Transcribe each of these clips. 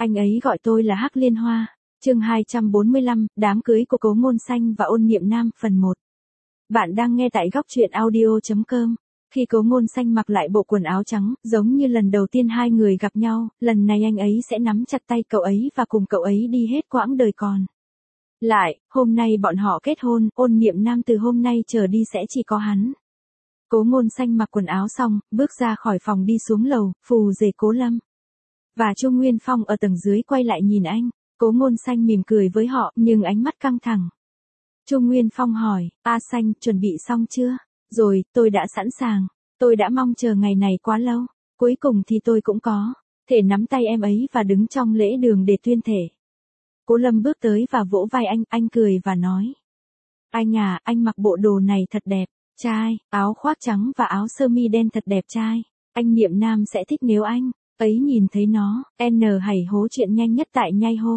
Anh ấy gọi tôi là Hắc Liên Hoa. Chương 245, đám cưới của Cố Ngôn Xanh và Ôn Niệm Nam phần 1. Bạn đang nghe tại góc truyện audio.com. Khi Cố Ngôn Xanh mặc lại bộ quần áo trắng, giống như lần đầu tiên hai người gặp nhau, lần này anh ấy sẽ nắm chặt tay cậu ấy và cùng cậu ấy đi hết quãng đời còn lại. Hôm nay bọn họ kết hôn, Ôn Niệm Nam từ hôm nay trở đi sẽ chỉ có hắn. Cố Ngôn Xanh mặc quần áo xong, bước ra khỏi phòng đi xuống lầu, Phù Rể Cố Lâm và Chu Nguyên Phong ở tầng dưới quay lại nhìn anh. Cố Ngôn Xanh mỉm cười với họ, nhưng ánh mắt căng thẳng. Chu Nguyên Phong hỏi, A Xanh, chuẩn bị xong chưa? Rồi, tôi đã sẵn sàng. Tôi đã mong chờ ngày này quá lâu. Cuối cùng thì tôi cũng có thể nắm tay em ấy và đứng trong lễ đường để tuyên thể. Cố Lâm bước tới và vỗ vai anh cười và nói. Anh à, anh mặc bộ đồ này thật đẹp trai, áo khoác trắng và áo sơ mi đen thật đẹp trai. Anh Niệm Nam sẽ thích nếu anh ấy nhìn thấy nó. N hảy hố chuyện nhanh nhất tại nhai hô.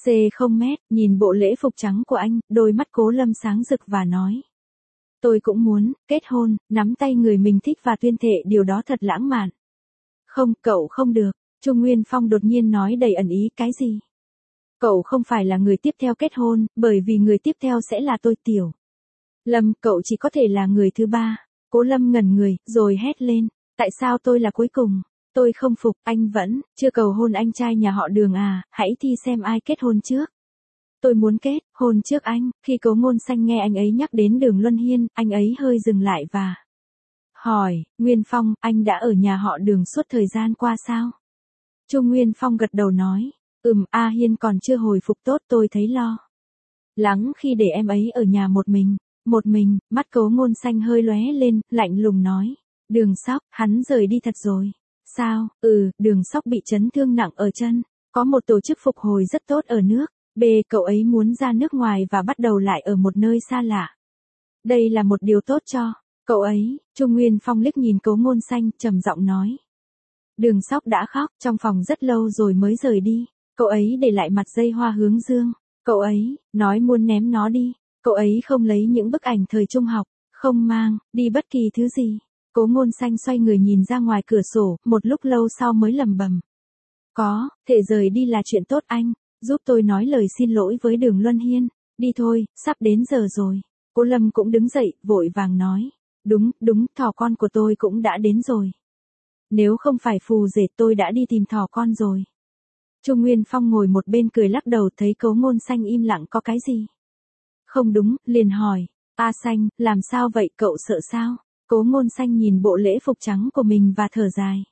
C0 nhìn bộ lễ phục trắng của anh, đôi mắt Cố Lâm sáng rực và nói. Tôi cũng muốn kết hôn, nắm tay người mình thích và tuyên thệ, điều đó thật lãng mạn. Không, cậu không được. Chu Nguyên Phong đột nhiên nói đầy ẩn ý. Cái gì? Cậu không phải là người tiếp theo kết hôn, bởi vì người tiếp theo sẽ là tôi. Tiểu Lâm, cậu chỉ có thể là người thứ ba. Cố Lâm ngẩn người, rồi hét lên. Tại sao tôi là cuối cùng? Tôi không phục, anh vẫn chưa cầu hôn anh trai nhà họ Đường à, hãy thi xem ai kết hôn trước. Tôi muốn kết hôn trước anh. Khi Cố Ngôn Xanh nghe anh ấy nhắc đến Đường Luân Hiên, anh ấy hơi dừng lại và hỏi, Nguyên Phong, anh đã ở nhà họ Đường suốt thời gian qua sao? Chu Nguyên Phong gật đầu nói, A Hiên còn chưa hồi phục tốt, tôi thấy lo lắng khi để em ấy ở nhà một mình, mắt Cố Ngôn Xanh hơi lóe lên, lạnh lùng nói, Đường Sóc, hắn rời đi thật rồi. Sao? Đường Sóc bị chấn thương nặng ở chân, có một tổ chức phục hồi rất tốt ở nước B, cậu ấy muốn ra nước ngoài và bắt đầu lại ở một nơi xa lạ. Đây là một điều tốt cho cậu ấy. Chu Nguyên Phong liếc nhìn Cố Ngôn Xanh, trầm giọng nói. Đường Sóc đã khóc trong phòng rất lâu rồi mới rời đi. Cậu ấy để lại mặt dây hoa hướng dương. Cậu ấy nói muốn ném nó đi. Cậu ấy không lấy những bức ảnh thời trung học, không mang đi bất kỳ thứ gì. Cố Ngôn Xanh xoay người nhìn ra ngoài cửa sổ, một lúc lâu sau mới lẩm bẩm. Có thể rời đi là chuyện tốt, anh giúp tôi nói lời xin lỗi với Đường Luân Hiên. Đi thôi, sắp đến giờ rồi. Cố Lâm cũng đứng dậy, vội vàng nói. Đúng, thỏ con của tôi cũng đã đến rồi. Nếu không phải Phù Rể, tôi đã đi tìm thỏ con rồi. Chu Nguyên Phong ngồi một bên cười lắc đầu, thấy Cố Ngôn Xanh im lặng có cái gì không đúng, liền hỏi. A Xanh, làm sao vậy, cậu sợ sao? Cố Ngôn Xanh nhìn bộ lễ phục trắng của mình và thở dài.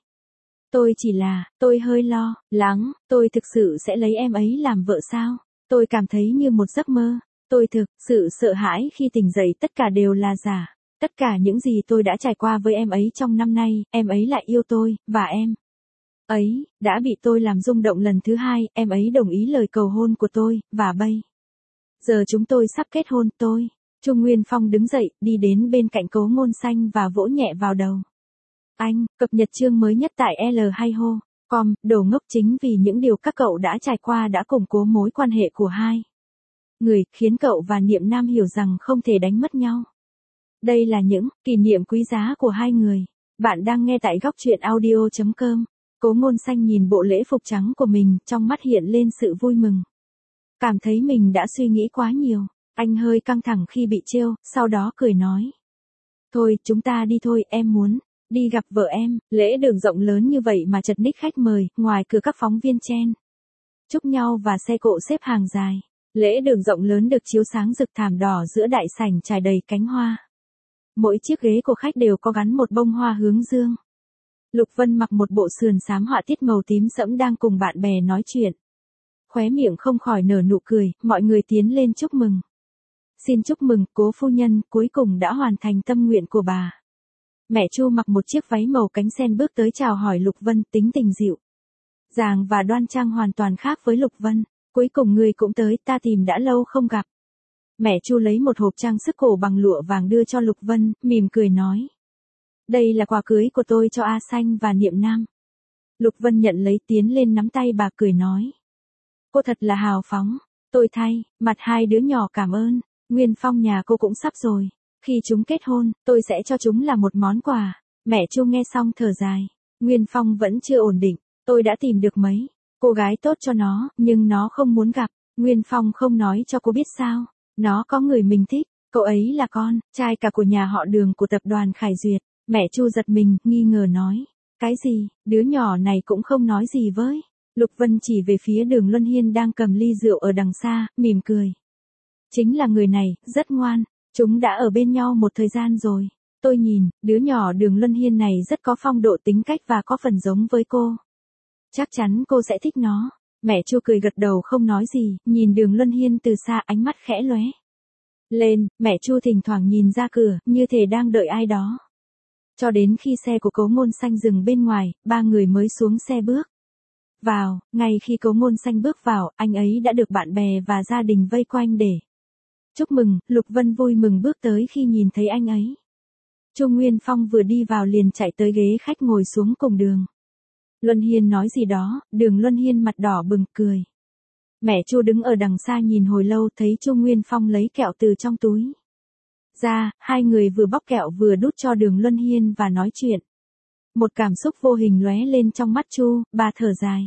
Tôi hơi lo lắng, tôi thực sự sẽ lấy em ấy làm vợ sao? Tôi cảm thấy như một giấc mơ. Tôi thực sự sợ hãi khi tỉnh dậy tất cả đều là giả. Tất cả những gì tôi đã trải qua với em ấy trong năm nay, em ấy lại yêu tôi, và em ấy đã bị tôi làm rung động lần thứ hai, em ấy đồng ý lời cầu hôn của tôi, và bây giờ chúng tôi sắp kết hôn. Chu Nguyên Phong đứng dậy, đi đến bên cạnh Cố Ngôn Xanh và vỗ nhẹ vào đầu anh. Cập nhật chương mới nhất tại L2Ho.com. Đồ ngốc, chính vì những điều các cậu đã trải qua đã củng cố mối quan hệ của hai người, khiến cậu và Niệm Nam hiểu rằng không thể đánh mất nhau. Đây là những kỷ niệm quý giá của hai người. Bạn đang nghe tại góc truyện audio.com. Cố Ngôn Xanh nhìn bộ lễ phục trắng của mình, trong mắt hiện lên sự vui mừng. Cảm thấy mình đã suy nghĩ quá nhiều. Anh hơi căng thẳng khi bị trêu, sau đó cười nói. Thôi, chúng ta đi thôi, em muốn đi gặp vợ em. Lễ đường rộng lớn như vậy mà chật ních khách mời, ngoài cửa các phóng viên chen chúc nhau và xe cộ xếp hàng dài. Lễ đường rộng lớn được chiếu sáng rực thảm đỏ giữa đại sảnh trải đầy cánh hoa. Mỗi chiếc ghế của khách đều có gắn một bông hoa hướng dương. Lục Vân mặc một bộ sườn xám họa tiết màu tím sẫm đang cùng bạn bè nói chuyện. Khóe miệng không khỏi nở nụ cười, mọi người tiến lên chúc mừng. Xin chúc mừng, cố phu nhân, cuối cùng đã hoàn thành tâm nguyện của bà. Mẹ Chu mặc một chiếc váy màu cánh sen bước tới chào hỏi Lục Vân, tính tình dịu dàng và đoan trang hoàn toàn khác với Lục Vân. Cuối cùng người cũng tới, ta tìm đã lâu không gặp. Mẹ Chu lấy một hộp trang sức cổ bằng lụa vàng đưa cho Lục Vân, mỉm cười nói. Đây là quà cưới của tôi cho A Xanh và Niệm Nam. Lục Vân nhận lấy, tiến lên nắm tay bà, cười nói. Cô thật là hào phóng. Tôi thay mặt hai đứa nhỏ cảm ơn. Nguyên Phong nhà cô cũng sắp rồi. Khi chúng kết hôn, tôi sẽ cho chúng là một món quà. Mẹ Chu nghe xong thở dài. Nguyên Phong vẫn chưa ổn định. Tôi đã tìm được mấy cô gái tốt cho nó, nhưng nó không muốn gặp. Nguyên Phong không nói cho cô biết sao. Nó có người mình thích, cậu ấy là con trai cả của nhà họ Đường của tập đoàn Khải Duyệt. Mẹ Chu giật mình, nghi ngờ nói. Cái gì, đứa nhỏ này cũng không nói gì với. Lục Vân chỉ về phía Đường Luân Hiên đang cầm ly rượu ở đằng xa, mỉm cười. Chính là người này, rất ngoan. Chúng đã ở bên nhau một thời gian rồi. Tôi nhìn, đứa nhỏ Đường Luân Hiên này rất có phong độ tính cách và có phần giống với cô. Chắc chắn cô sẽ thích nó. Mẹ Chu cười gật đầu không nói gì, nhìn Đường Luân Hiên từ xa, ánh mắt khẽ lóe lên. Mẹ Chu thỉnh thoảng nhìn ra cửa, như thể đang đợi ai đó. Cho đến khi xe của Cố Ngôn Xanh dừng bên ngoài, ba người mới xuống xe bước vào. Ngay khi Cố Ngôn Xanh bước vào, anh ấy đã được bạn bè và gia đình vây quanh để chúc mừng. Lục Vân vui mừng bước tới khi nhìn thấy anh ấy. Chu Nguyên Phong vừa đi vào liền chạy tới ghế khách ngồi xuống cùng Đường Luân Hiên nói gì đó. Đường Luân Hiên mặt đỏ bừng cười. Mẹ Chu đứng ở đằng xa nhìn hồi lâu, thấy Chu Nguyên Phong lấy kẹo từ trong túi ra, hai người vừa bóc kẹo vừa đút cho Đường Luân Hiên và nói chuyện. Một cảm xúc vô hình lóe lên trong mắt Chu, bà thở dài.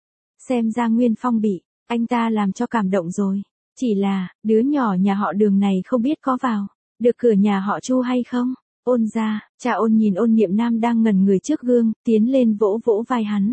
Xem ra Nguyên Phong bị anh ta làm cho cảm động rồi. Chỉ là, đứa nhỏ nhà họ Đường này không biết có vào được cửa nhà họ Chu hay không. Ôn ra, cha Ôn nhìn Ôn Niệm Nam đang ngẩn người trước gương, tiến lên vỗ vỗ vai hắn.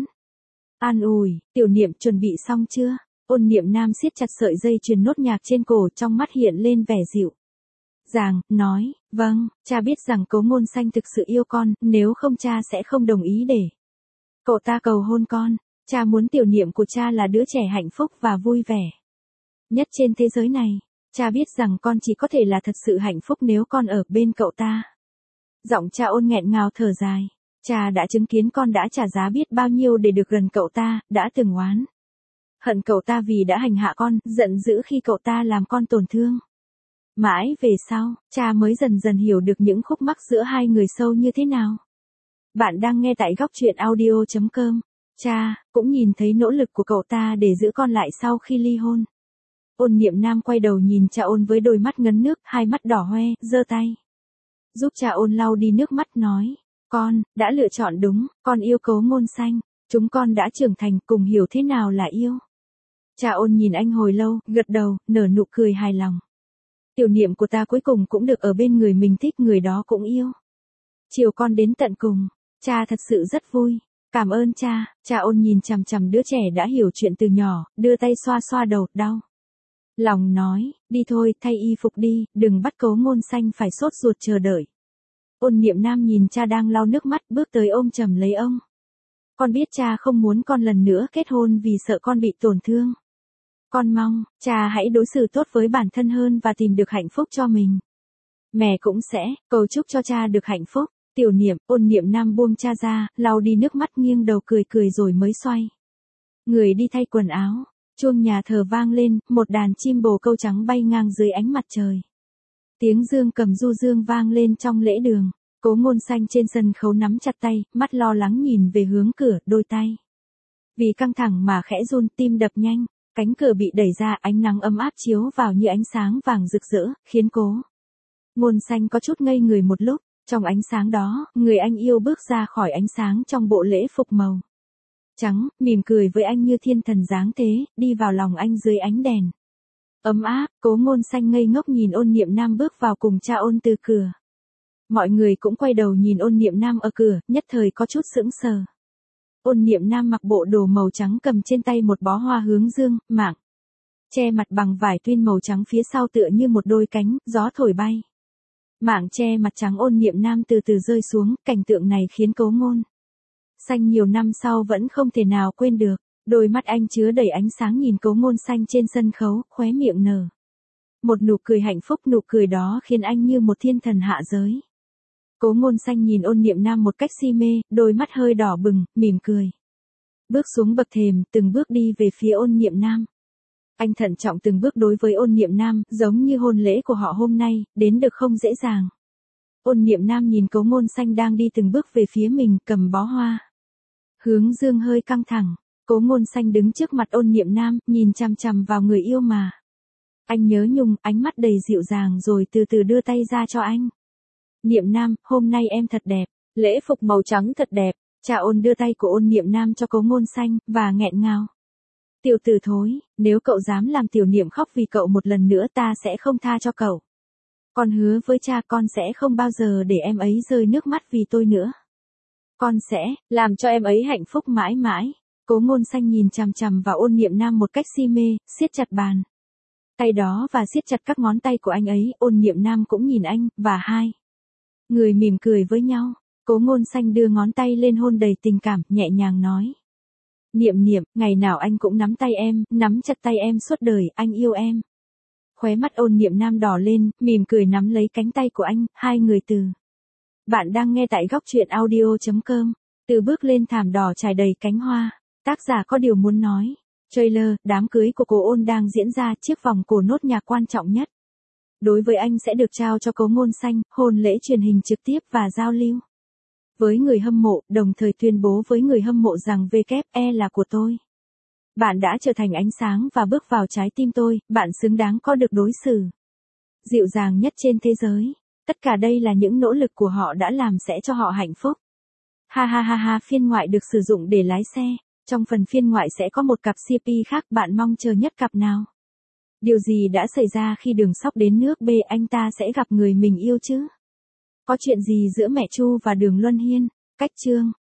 An ủi, Tiểu Niệm chuẩn bị xong chưa? Ôn Niệm Nam siết chặt sợi dây chuyền nốt nhạc trên cổ, trong mắt hiện lên vẻ dịu dàng, nói, vâng, cha biết rằng Cố Ngôn Xanh thực sự yêu con, nếu không cha sẽ không đồng ý để cậu ta cầu hôn con. Cha muốn Tiểu Niệm của cha là đứa trẻ hạnh phúc và vui vẻ nhất trên thế giới này. Cha biết rằng con chỉ có thể là thật sự hạnh phúc nếu con ở bên cậu ta. Giọng cha Ôn nghẹn ngào thở dài. Cha đã chứng kiến con đã trả giá biết bao nhiêu để được gần cậu ta, đã từng oán hận cậu ta vì đã hành hạ con, giận dữ khi cậu ta làm con tổn thương. Mãi về sau, cha mới dần dần hiểu được những khúc mắc giữa hai người sâu như thế nào. Bạn đang nghe tại góc truyện audio.com. Cha cũng nhìn thấy nỗ lực của cậu ta để giữ con lại sau khi ly hôn. Ôn Niệm Nam quay đầu nhìn cha Ôn với đôi mắt ngấn nước, hai mắt đỏ hoe, giơ tay giúp cha Ôn lau đi nước mắt, nói. Con đã lựa chọn đúng, con yêu Cố Ngôn Xanh. Chúng con đã trưởng thành, cùng hiểu thế nào là yêu. Cha Ôn nhìn anh hồi lâu, gật đầu, nở nụ cười hài lòng. Tiểu Niệm của ta cuối cùng cũng được ở bên người mình thích, người đó cũng yêu chiều con đến tận cùng. Cha thật sự rất vui. Cảm ơn cha. Cha Ôn nhìn chằm chằm đứa trẻ đã hiểu chuyện từ nhỏ, đưa tay xoa xoa đầu, đau lòng nói, đi thôi, thay y phục đi, đừng bắt Cố Ngôn Xanh phải sốt ruột chờ đợi. Ôn Niệm Nam nhìn cha đang lau nước mắt, bước tới ôm chầm lấy ông. Con biết cha không muốn con lần nữa kết hôn vì sợ con bị tổn thương. Con mong, cha hãy đối xử tốt với bản thân hơn và tìm được hạnh phúc cho mình. Mẹ cũng sẽ cầu chúc cho cha được hạnh phúc. Tiểu Niệm. Ôn Niệm Nam buông cha ra, lau đi nước mắt, nghiêng đầu cười cười rồi mới xoay người đi thay quần áo. Chuông nhà thờ vang lên, một đàn chim bồ câu trắng bay ngang dưới ánh mặt trời. Tiếng dương cầm du dương vang lên trong lễ đường. Cố Ngôn Xanh trên sân khấu nắm chặt tay, mắt lo lắng nhìn về hướng cửa, đôi tay vì căng thẳng mà khẽ run, tim đập nhanh. Cánh cửa bị đẩy ra, ánh nắng ấm áp chiếu vào như ánh sáng vàng rực rỡ, khiến Cố Ngôn Xanh có chút ngây người một lúc. Trong ánh sáng đó, người anh yêu bước ra khỏi ánh sáng trong bộ lễ phục màu trắng, mỉm cười với anh như thiên thần dáng thế, đi vào lòng anh dưới ánh đèn ấm áp. Cố Ngôn Xanh ngây ngốc nhìn Ôn Niệm Nam bước vào cùng cha Ôn từ cửa. Mọi người cũng quay đầu nhìn Ôn Niệm Nam ở cửa, nhất thời có chút sững sờ. Ôn Niệm Nam mặc bộ đồ màu trắng, cầm trên tay một bó hoa hướng dương, mảng che mặt bằng vải tuyên màu trắng, phía sau tựa như một đôi cánh, gió thổi bay. Mảng che mặt trắng Ôn Niệm Nam từ từ rơi xuống, cảnh tượng này khiến Cố Ngôn Xanh nhiều năm sau vẫn không thể nào quên được. Đôi mắt anh chứa đầy ánh sáng nhìn Cố Ngôn Xanh trên sân khấu, khóe miệng nở một nụ cười hạnh phúc, nụ cười đó khiến anh như một thiên thần hạ giới. Cố Ngôn Xanh nhìn Ôn Niệm Nam một cách si mê, đôi mắt hơi đỏ bừng, mỉm cười. Bước xuống bậc thềm, từng bước đi về phía Ôn Niệm Nam. Anh thận trọng từng bước đối với Ôn Niệm Nam, giống như hôn lễ của họ hôm nay, đến được không dễ dàng. Ôn Niệm Nam nhìn Cố Ngôn Xanh đang đi từng bước về phía mình, cầm bó hoa hướng dương hơi căng thẳng. Cố Ngôn Xanh đứng trước mặt Ôn Niệm Nam, nhìn chằm chằm vào người yêu mà anh nhớ nhung, ánh mắt đầy dịu dàng, rồi từ từ đưa tay ra cho anh. Niệm Nam, hôm nay em thật đẹp, lễ phục màu trắng thật đẹp. Cha Ôn đưa tay của Ôn Niệm Nam cho Cố Ngôn Xanh, và nghẹn ngào Tiểu tử thối, nếu cậu dám làm tiểu niệm khóc vì cậu một lần nữa ta sẽ không tha cho cậu. Con hứa với cha con sẽ không bao giờ để em ấy rơi nước mắt vì tôi nữa. Con sẽ làm cho em ấy hạnh phúc mãi mãi. Cố Ngôn Xanh nhìn chằm chằm vào Ôn Niệm Nam một cách si mê, siết chặt bàn tay đó và siết chặt các ngón tay của anh ấy. Ôn Niệm Nam cũng nhìn anh, và hai người mỉm cười với nhau. Cố Ngôn Xanh đưa ngón tay lên hôn đầy tình cảm, nhẹ nhàng nói. Niệm Niệm, ngày nào anh cũng nắm tay em, nắm chặt tay em suốt đời, anh yêu em. Khóe mắt Ôn Niệm Nam đỏ lên, mỉm cười nắm lấy cánh tay của anh, hai người từ. Bạn đang nghe tại góc truyện audio.com. Từ bước lên thảm đỏ trải đầy cánh hoa. Tác giả có điều muốn nói. Trailer, đám cưới của Cố Ôn đang diễn ra, chiếc vòng cổ nốt nhạc quan trọng nhất. Đối với anh sẽ được trao cho Cố Ngôn Xanh, hôn lễ truyền hình trực tiếp và giao lưu với người hâm mộ, đồng thời tuyên bố với người hâm mộ rằng WE là của tôi. Bạn đã trở thành ánh sáng và bước vào trái tim tôi, bạn xứng đáng có được đối xử dịu dàng nhất trên thế giới. Tất cả đây là những nỗ lực của họ đã làm sẽ cho họ hạnh phúc. Ha ha ha ha, phiên ngoại được sử dụng để lái xe. Trong phần phiên ngoại sẽ có một cặp CP khác, bạn mong chờ nhất cặp nào? Điều gì đã xảy ra khi Đường Sóc đến nước B, anh ta sẽ gặp người mình yêu chứ? Có chuyện gì giữa mẹ Chu và Đường Luân Hiên? Cách chương